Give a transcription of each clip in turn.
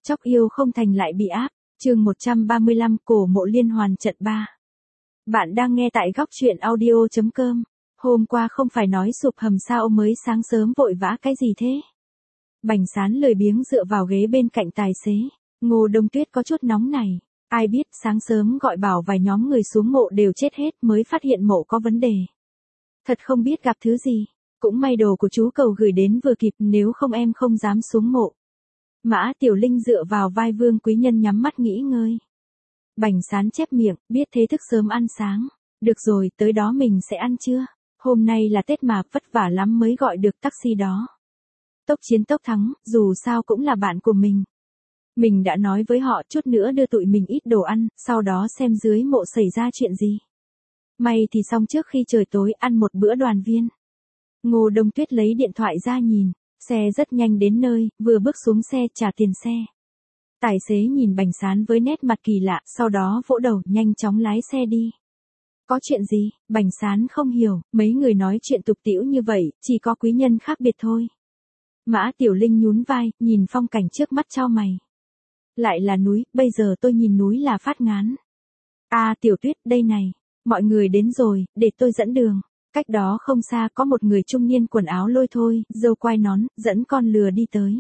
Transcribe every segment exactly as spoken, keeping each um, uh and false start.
Chóc yêu không thành lại bị áp, chương một trăm ba mươi lăm cổ mộ liên hoàn trận ba. Bạn đang nghe tại góc truyện audio chấm com. Hôm qua không phải nói sụp hầm sao mới sáng sớm vội vã cái gì thế? Bành Sán lười biếng dựa vào ghế bên cạnh tài xế. Ngô Đông Tuyết có chút nóng này. Ai biết sáng sớm gọi bảo vài nhóm người xuống mộ đều chết hết mới phát hiện mộ có vấn đề. Thật không biết gặp thứ gì. Cũng may đồ của chú Cầu gửi đến vừa kịp, nếu không em không dám xuống mộ. Mã Tiểu Linh dựa vào vai Vương Quý Nhân nhắm mắt nghỉ ngơi. Bành Sán chép miệng, biết thế thức sớm ăn sáng. Được rồi, tới đó mình sẽ ăn trưa. Hôm nay là Tết mà, vất vả lắm mới gọi được taxi đó. Tốc chiến tốc thắng, dù sao cũng là bạn của mình. Mình đã nói với họ chút nữa đưa tụi mình ít đồ ăn, sau đó xem dưới mộ xảy ra chuyện gì. May thì xong trước khi trời tối ăn một bữa đoàn viên. Ngô Đông Tuyết lấy điện thoại ra nhìn. Xe rất nhanh đến nơi, vừa bước xuống xe trả tiền xe. Tài xế nhìn Bành Sán với nét mặt kỳ lạ, sau đó vỗ đầu nhanh chóng lái xe đi. Có chuyện gì? Bành Sán không hiểu, mấy người nói chuyện tục tĩu như vậy, chỉ có quý nhân khác biệt thôi. Mã Tiểu Linh nhún vai, nhìn phong cảnh trước mắt chau mày. Lại là núi, bây giờ tôi nhìn núi là phát ngán. À Tiểu Tuyết, đây này, mọi người đến rồi, để tôi dẫn đường. Cách đó không xa có một người trung niên quần áo lôi thôi, râu quai nón, dẫn con lừa đi tới.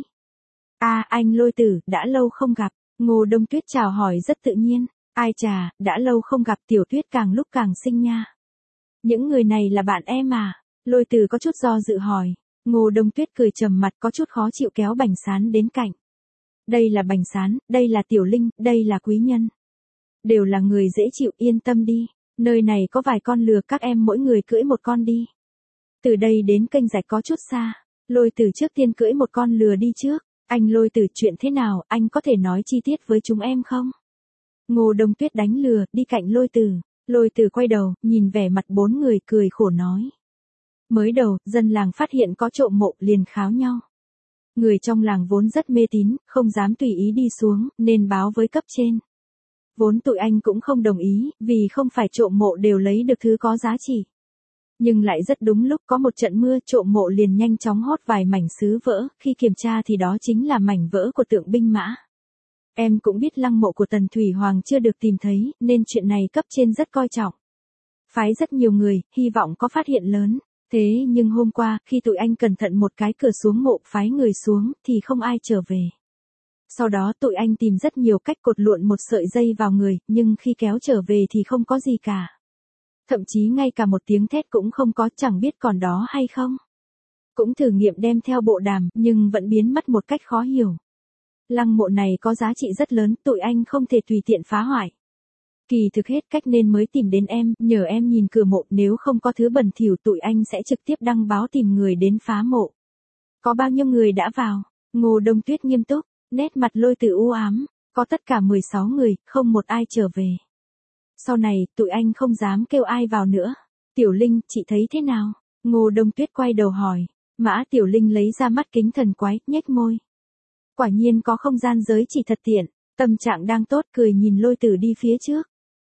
À anh Lôi Tử, đã lâu không gặp. Ngô Đông Tuyết chào hỏi rất tự nhiên. Ai chà, đã lâu không gặp. Tiểu Tuyết càng lúc càng xinh nha. Những người này là bạn em à? Lôi Tử có chút do dự hỏi. Ngô Đông Tuyết cười trầm mặt có chút khó chịu kéo Bành Sán đến cạnh. Đây là Bành Sán, đây là Tiểu Linh, đây là quý nhân. Đều là người dễ chịu, yên tâm đi. Nơi này có vài con lừa, các em mỗi người cưỡi một con đi. Từ đây đến kênh rạch có chút xa. Lôi Tử trước tiên cưỡi một con lừa đi trước. Anh Lôi Tử, chuyện thế nào, anh có thể nói chi tiết với chúng em không? Ngô Đông Tuyết đánh lừa, đi cạnh Lôi Tử. Lôi Tử quay đầu, nhìn vẻ mặt bốn người cười khổ nói. Mới đầu, dân làng phát hiện có trộm mộ liền kháo nhau. Người trong làng vốn rất mê tín, không dám tùy ý đi xuống, nên báo với cấp trên. Vốn tụi anh cũng không đồng ý, vì không phải trộm mộ đều lấy được thứ có giá trị. Nhưng lại rất đúng lúc có một trận mưa, trộm mộ liền nhanh chóng hót vài mảnh sứ vỡ, khi kiểm tra thì đó chính là mảnh vỡ của tượng binh mã. Em cũng biết lăng mộ của Tần Thủy Hoàng chưa được tìm thấy, nên chuyện này cấp trên rất coi trọng. Phái rất nhiều người, hy vọng có phát hiện lớn. Thế nhưng hôm qua, khi tụi anh cẩn thận một cái cửa xuống mộ phái người xuống, thì không ai trở về. Sau đó tụi anh tìm rất nhiều cách cột lụn một sợi dây vào người, nhưng khi kéo trở về thì không có gì cả. Thậm chí ngay cả một tiếng thét cũng không có, chẳng biết còn đó hay không. Cũng thử nghiệm đem theo bộ đàm, nhưng vẫn biến mất một cách khó hiểu. Lăng mộ này có giá trị rất lớn, tụi anh không thể tùy tiện phá hoại. Kỳ thực hết cách nên mới tìm đến em, nhờ em nhìn cửa mộ, nếu không có thứ bẩn thỉu tụi anh sẽ trực tiếp đăng báo tìm người đến phá mộ. Có bao nhiêu người đã vào? Ngô Đông Tuyết nghiêm túc, nét mặt Lôi Tử u ám, có tất cả mười sáu người, không một ai trở về. Sau này, tụi anh không dám kêu ai vào nữa. Tiểu Linh, chị thấy thế nào? Ngô Đông Tuyết quay đầu hỏi. Mã Tiểu Linh lấy ra mắt kính thần quái, nhếch môi. Quả nhiên có không gian giới chỉ thật tiện, tâm trạng đang tốt cười nhìn Lôi Tử đi phía trước.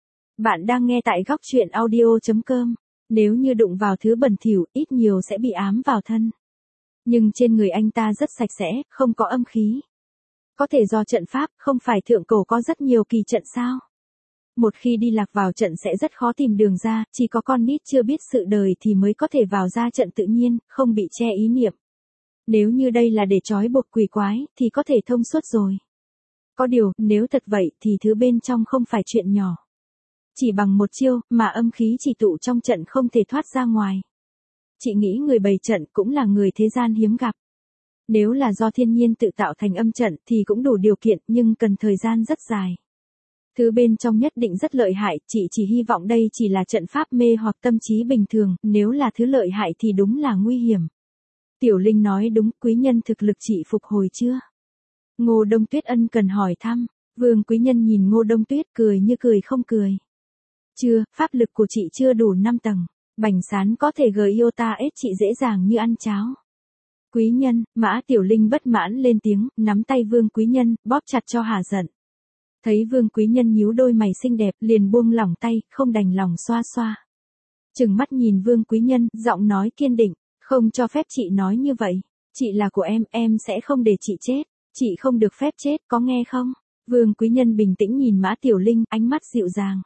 Bạn đang nghe tại góc truyện audio chấm com. Nếu như đụng vào thứ bẩn thỉu, ít nhiều sẽ bị ám vào thân. Nhưng trên người anh ta rất sạch sẽ, không có âm khí. Có thể do trận pháp, không phải thượng cổ có rất nhiều kỳ trận sao? Một khi đi lạc vào trận sẽ rất khó tìm đường ra, chỉ có con nít chưa biết sự đời thì mới có thể vào ra trận tự nhiên, không bị che ý niệm. Nếu như đây là để trói buộc quỷ quái, thì có thể thông suốt rồi. Có điều, nếu thật vậy thì thứ bên trong không phải chuyện nhỏ. Chỉ bằng một chiêu, mà âm khí chỉ tụ trong trận không thể thoát ra ngoài. Chị nghĩ người bày trận cũng là người thế gian hiếm gặp. Nếu là do thiên nhiên tự tạo thành âm trận thì cũng đủ điều kiện, nhưng cần thời gian rất dài. Thứ bên trong nhất định rất lợi hại, chị chỉ hy vọng đây chỉ là trận pháp mê hoặc tâm trí bình thường, nếu là thứ lợi hại thì đúng là nguy hiểm. Tiểu Linh nói đúng, quý nhân thực lực chị phục hồi chưa? Ngô Đông Tuyết ân cần hỏi thăm, Vương Quý Nhân nhìn Ngô Đông Tuyết cười như cười không cười. Chưa, pháp lực của chị chưa đủ năm tầng, Bành Sán có thể gợi yêu ta ết chị dễ dàng như ăn cháo. Quý Nhân, Mã Tiểu Linh bất mãn lên tiếng, nắm tay Vương Quý Nhân, bóp chặt cho hả giận. Thấy Vương Quý Nhân nhíu đôi mày xinh đẹp, liền buông lỏng tay, không đành lòng xoa xoa. Trừng mắt nhìn Vương Quý Nhân, giọng nói kiên định, không cho phép chị nói như vậy. Chị là của em, em sẽ không để chị chết. Chị không được phép chết, có nghe không? Vương Quý Nhân bình tĩnh nhìn Mã Tiểu Linh, ánh mắt dịu dàng.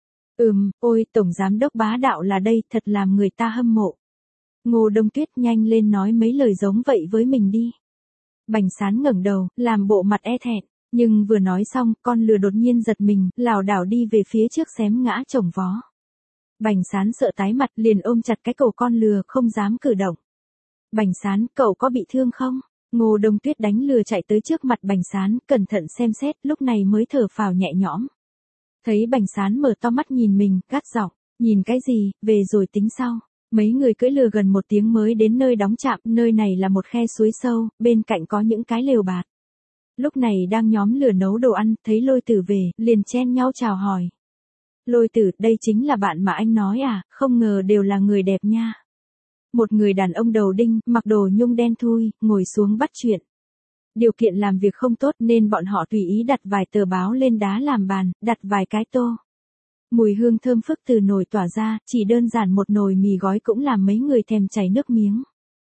Ừm, ôi, Tổng Giám Đốc bá đạo là đây, thật làm người ta hâm mộ. Ngô Đông Tuyết nhanh lên nói mấy lời giống vậy với mình đi. Bành Sán ngẩng đầu, làm bộ mặt e thẹn, nhưng vừa nói xong, con lừa đột nhiên giật mình, lảo đảo đi về phía trước xém ngã chồng vó. Bành Sán sợ tái mặt liền ôm chặt cái cổ con lừa không dám cử động. Bành Sán, cậu có bị thương không? Ngô Đông Tuyết đánh lừa chạy tới trước mặt Bành Sán, cẩn thận xem xét, lúc này mới thở phào nhẹ nhõm. Thấy Bành Sán mở to mắt nhìn mình, gắt giọng, nhìn cái gì, về rồi tính sau. Mấy người cưỡi lừa gần một tiếng mới đến nơi đóng trạm, nơi này là một khe suối sâu, bên cạnh có những cái lều bạt. Lúc này đang nhóm lửa nấu đồ ăn, thấy Lôi Tử về, liền chen nhau chào hỏi. Lôi Tử, đây chính là bạn mà anh nói à, không ngờ đều là người đẹp nha. Một người đàn ông đầu đinh, mặc đồ nhung đen thui, ngồi xuống bắt chuyện. Điều kiện làm việc không tốt nên bọn họ tùy ý đặt vài tờ báo lên đá làm bàn, đặt vài cái tô. Mùi hương thơm phức từ nồi tỏa ra, chỉ đơn giản một nồi mì gói cũng làm mấy người thèm chảy nước miếng.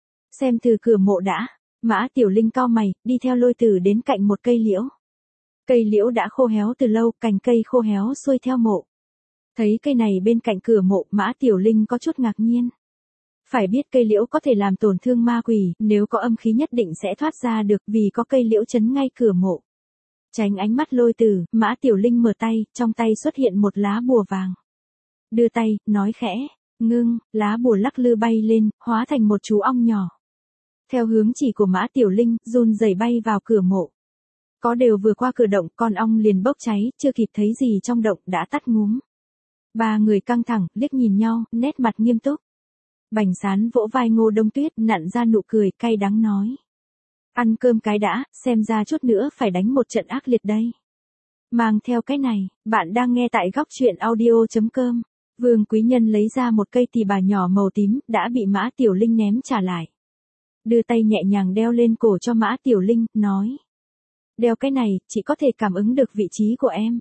Xem từ cửa mộ đã, Mã Tiểu Linh cau mày, đi theo Lôi Tử đến cạnh một cây liễu. Cây liễu đã khô héo từ lâu, cành cây khô héo xuôi theo mộ. Thấy cây này bên cạnh cửa mộ, Mã Tiểu Linh có chút ngạc nhiên. Phải biết cây liễu có thể làm tổn thương ma quỷ, nếu có âm khí nhất định sẽ thoát ra được vì có cây liễu chắn ngay cửa mộ. Tránh ánh mắt Lôi Tử, Mã Tiểu Linh mở tay, trong tay xuất hiện một lá bùa vàng. Đưa tay, nói khẽ, ngưng, lá bùa lắc lư bay lên, hóa thành một chú ong nhỏ. Theo hướng chỉ của Mã Tiểu Linh, run rẩy bay vào cửa mộ. Có đều vừa qua cửa động, con ong liền bốc cháy, chưa kịp thấy gì trong động đã tắt ngúm. Ba người căng thẳng, liếc nhìn nhau, nét mặt nghiêm túc. Bành Sán vỗ vai Ngô Đông Tuyết, nặn ra nụ cười, cay đắng nói. Ăn cơm cái đã, xem ra chút nữa phải đánh một trận ác liệt đây. Mang theo cái này, bạn đang nghe tại góc truyện audio chấm com. Vương Quý Nhân lấy ra một cây tỳ bà nhỏ màu tím, đã bị Mã Tiểu Linh ném trả lại. Đưa tay nhẹ nhàng đeo lên cổ cho Mã Tiểu Linh, nói. Đeo cái này, chị có thể cảm ứng được vị trí của em.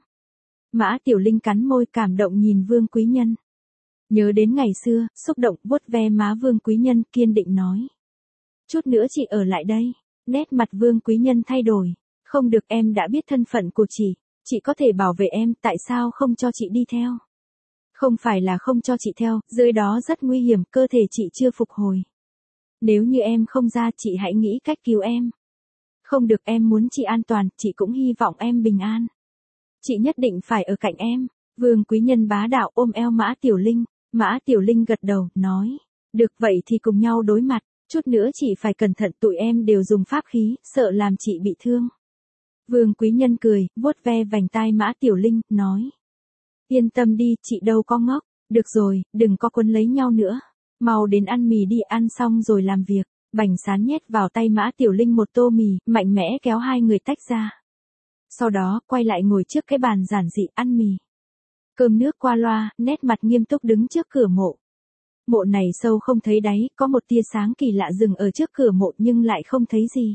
Mã Tiểu Linh cắn môi cảm động nhìn Vương Quý Nhân. Nhớ đến ngày xưa, xúc động vuốt ve má Vương Quý Nhân, kiên định nói. Chút nữa chị ở lại đây. Nét mặt Vương Quý Nhân thay đổi. Không được, em đã biết thân phận của chị. Chị có thể bảo vệ em, tại sao không cho chị đi theo? Không phải là không cho chị theo, dưới đó rất nguy hiểm, cơ thể chị chưa phục hồi. Nếu như em không ra, chị hãy nghĩ cách cứu em. Không được, em muốn chị an toàn, chị cũng hy vọng em bình an. Chị nhất định phải ở cạnh em. Vương Quý Nhân bá đạo ôm eo Mã Tiểu Linh. Mã Tiểu Linh gật đầu, nói. Được vậy thì cùng nhau đối mặt. Chút nữa chị phải cẩn thận, tụi em đều dùng pháp khí, sợ làm chị bị thương. Vương Quý Nhân cười, vuốt ve vành tai Mã Tiểu Linh, nói. Yên tâm đi, chị đâu có ngốc. Được rồi, đừng có quấn lấy nhau nữa. Mau đến ăn mì đi, ăn xong rồi làm việc. Bành Sán nhét vào tay Mã Tiểu Linh một tô mì, mạnh mẽ kéo hai người tách ra. Sau đó, quay lại ngồi trước cái bàn giản dị ăn mì. Cơm nước qua loa, nét mặt nghiêm túc đứng trước cửa mộ. Mộ này sâu không thấy đáy, có một tia sáng kỳ lạ dừng ở trước cửa mộ nhưng lại không thấy gì.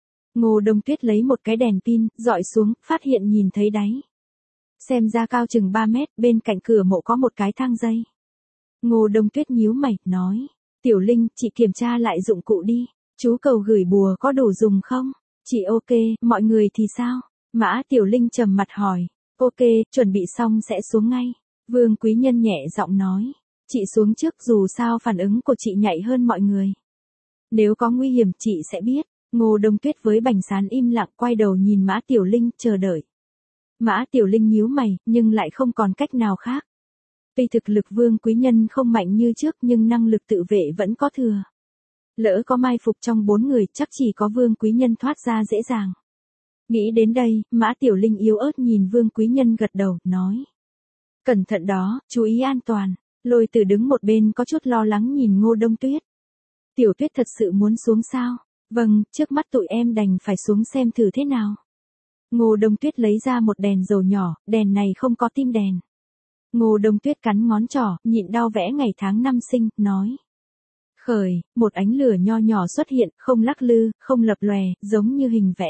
Ngô Đông Tuyết lấy một cái đèn pin, dọi xuống, phát hiện nhìn thấy đáy. Xem ra cao chừng ba mét, bên cạnh cửa mộ có một cái thang dây. Ngô Đông Tuyết nhíu mày, nói. Tiểu Linh, chị kiểm tra lại dụng cụ đi. Chú cầu gửi bùa có đủ dùng không? Chị ok, mọi người thì sao? Mã Tiểu Linh trầm mặt hỏi. Ok, chuẩn bị xong sẽ xuống ngay. Vương Quý Nhân nhẹ giọng nói. Chị xuống trước, dù sao phản ứng của chị nhạy hơn mọi người. Nếu có nguy hiểm chị sẽ biết. Ngô Đông Tuyết với Bành Sán im lặng quay đầu nhìn Mã Tiểu Linh, chờ đợi. Mã Tiểu Linh nhíu mày, nhưng lại không còn cách nào khác. Tuy thực lực Vương Quý Nhân không mạnh như trước nhưng năng lực tự vệ vẫn có thừa. Lỡ có mai phục trong bốn người chắc chỉ có Vương Quý Nhân thoát ra dễ dàng. Nghĩ đến đây, Mã Tiểu Linh yếu ớt nhìn Vương Quý Nhân gật đầu, nói. Cẩn thận đó, chú ý an toàn. Lôi Tử đứng một bên có chút lo lắng nhìn Ngô Đông Tuyết. Tiểu Tuyết thật sự muốn xuống sao? Vâng, trước mắt tụi em đành phải xuống xem thử thế nào. Ngô Đông Tuyết lấy ra một đèn dầu nhỏ, đèn này không có tim đèn. Ngô Đông Tuyết cắn ngón trỏ, nhịn đau vẽ ngày tháng năm sinh, nói. Khởi, một ánh lửa nho nhỏ xuất hiện, không lắc lư, không lập lòe, giống như hình vẽ.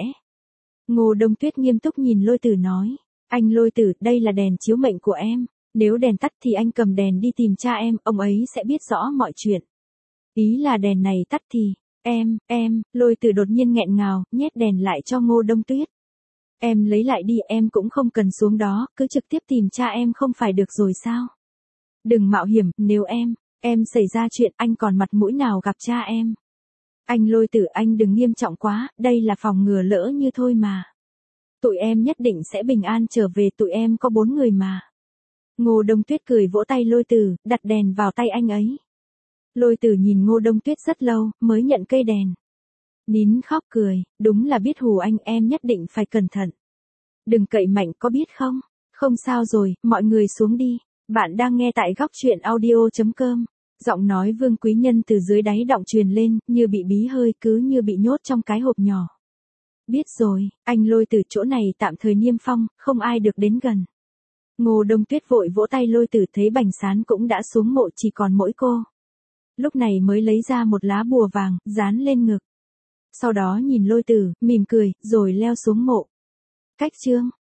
Ngô Đông Tuyết nghiêm túc nhìn Lôi Tử nói. Anh Lôi Tử, đây là đèn chiếu mệnh của em. Nếu đèn tắt thì anh cầm đèn đi tìm cha em, ông ấy sẽ biết rõ mọi chuyện. Ý là đèn này tắt thì, Em, em, Lôi Tử đột nhiên nghẹn ngào, nhét đèn lại cho Ngô Đông Tuyết. Em lấy lại đi, em cũng không cần xuống đó, cứ trực tiếp tìm cha em không phải được rồi sao? Đừng mạo hiểm, nếu em, em xảy ra chuyện anh còn mặt mũi nào gặp cha em? Anh Lôi Tử, anh đừng nghiêm trọng quá, đây là phòng ngừa lỡ như thôi mà. Tụi em nhất định sẽ bình an trở về, tụi em có bốn người mà. Ngô Đông Tuyết cười vỗ tay Lôi Tử, đặt đèn vào tay anh ấy. Lôi Tử nhìn Ngô Đông Tuyết rất lâu, mới nhận cây đèn. Nín khóc cười, đúng là biết hù anh, em nhất định phải cẩn thận. Đừng cậy mạnh, có biết không? Không sao rồi, mọi người xuống đi. Bạn đang nghe tại góc truyện audio.com. Giọng nói Vương Quý Nhân từ dưới đáy động truyền lên, như bị bí hơi, cứ như bị nhốt trong cái hộp nhỏ. Biết rồi, anh Lôi Tử, chỗ này tạm thời niêm phong, không ai được đến gần. Ngô Đông Tuyết vội vỗ tay Lôi Tử, thấy Bành Sán cũng đã xuống mộ, chỉ còn mỗi cô. Lúc này mới lấy ra một lá bùa vàng, dán lên ngực. Sau đó nhìn Lôi Tử, mỉm cười, rồi leo xuống mộ. Cách chương